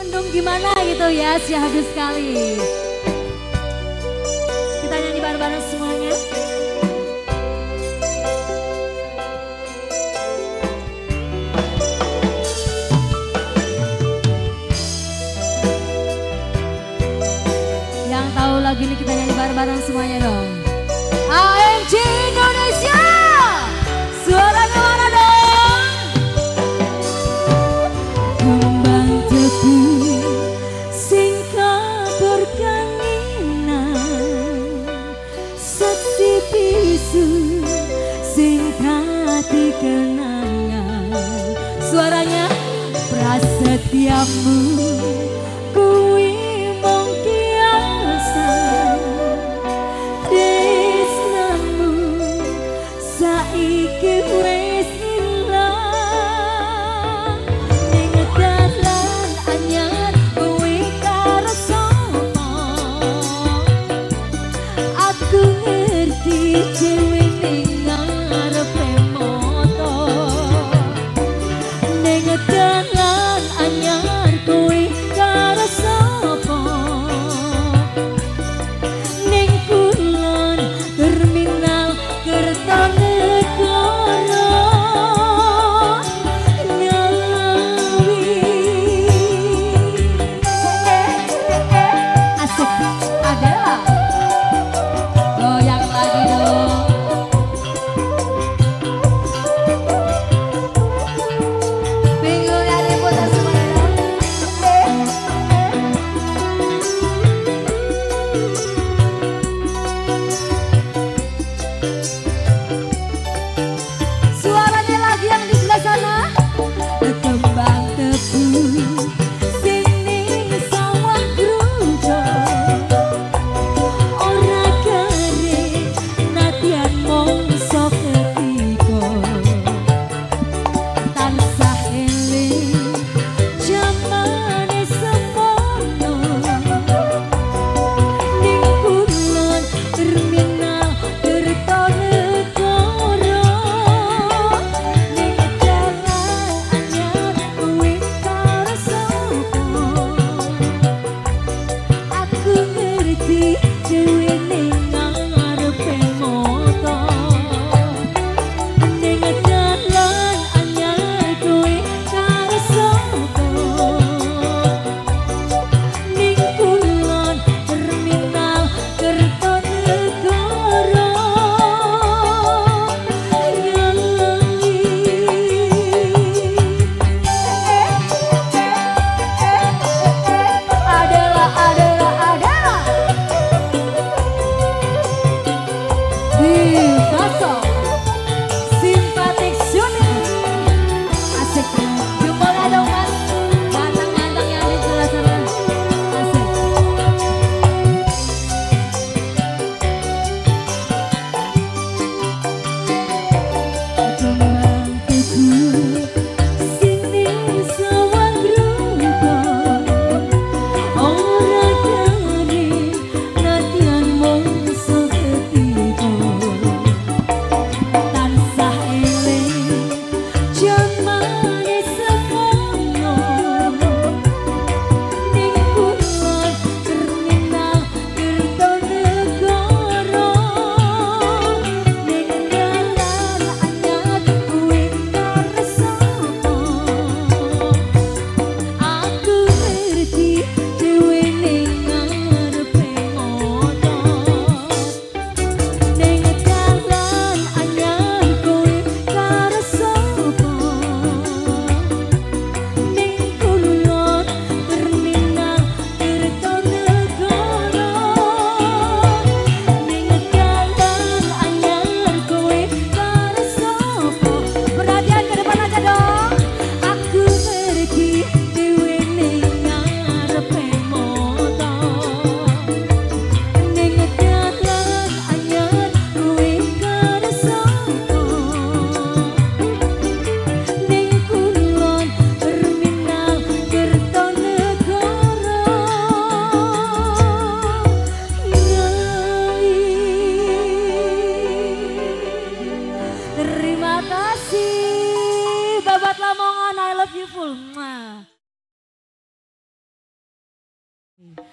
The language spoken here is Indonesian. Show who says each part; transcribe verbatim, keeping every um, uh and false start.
Speaker 1: mendung gimana gitu ya, syahdu sekali. Kita nyanyi bareng-bareng semuanya. Yang tahu lagu ini kita nyanyi bareng-bareng semuanya dong. A M G Indonesia, suaranya mana dong? Kembang tebu sing kabur kangenan, seksi bisu sing dadi kenangan. Suaranya prasetyamu kuwi mung kiasan, tresnamu saiki wis ilang. Ning dalan anyar kuwi karo sapa, aku ngerti dhewe ning ngarepe moto. Ning dalan anyar kuwi